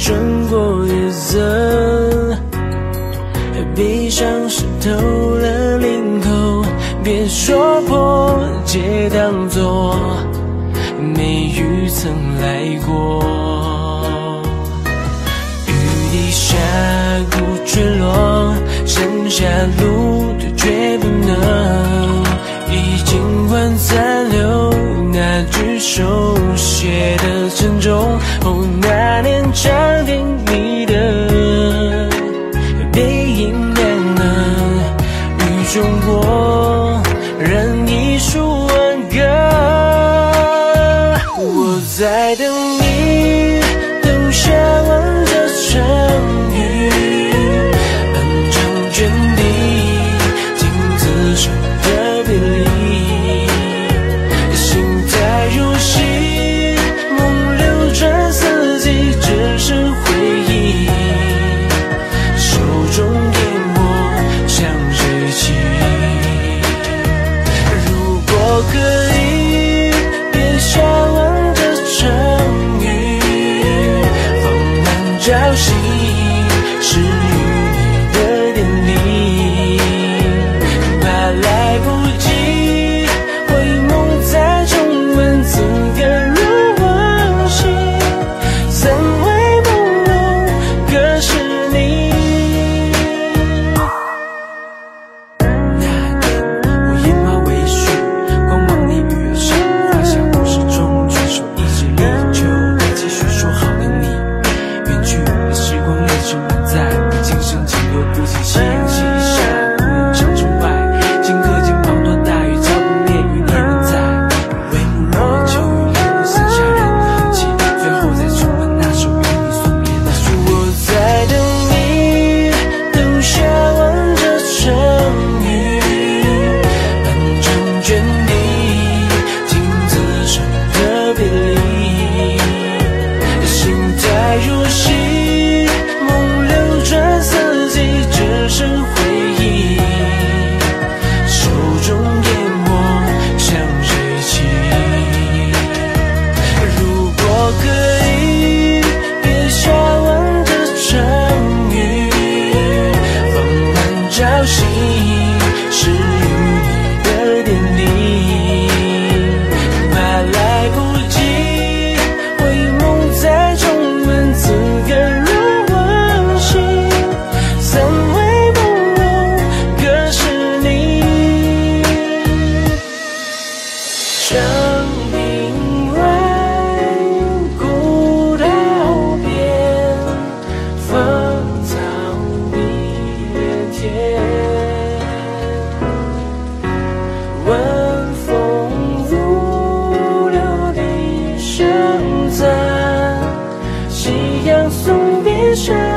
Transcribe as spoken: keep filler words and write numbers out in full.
胜过夜色，闭上湿透了领口，别说破解当作没雨曾来过。雨滴峡谷坠落，剩下路途却不能，已经换残留那句手写的沉重。哦，那年长亭你的背影难能，雨中我任你数万个。我在等你，等下完这场雨，漫长卷地，镜子上的别离，心在如洗，梦流转四季，只是回忆，手中淹没像水汽。如果可以，别下完这场雨，放慢朝夕，是与你的典礼，怕来不及回眸，再重温此刻如往昔，三回梦中可是你。那年我眼冒微絮，光望你雨上，发下故事中举手一直力求，再继续说好的你远去了，时光历史满载，今生仅留不起夕阳西下，无人长城外，顷刻间滂沱大雨浇不灭余念仍在，帷幕落秋雨淋了剩下人的痕迹，最后再重温那首与你所别的旋律。我在等你，等下完这场雨，漫长卷地，镜子上的别离，心在如洗，梦流转四季，只剩回忆，手中淹没像水汽。如果可以，别下完这场雨，放慢朝夕，是与你的典礼，怕来不及回眸，再重温此刻如往昔，三回梦中可是你。长亭外，古道边，芳草碧连天，晚风如流笛声残，夕阳送别山。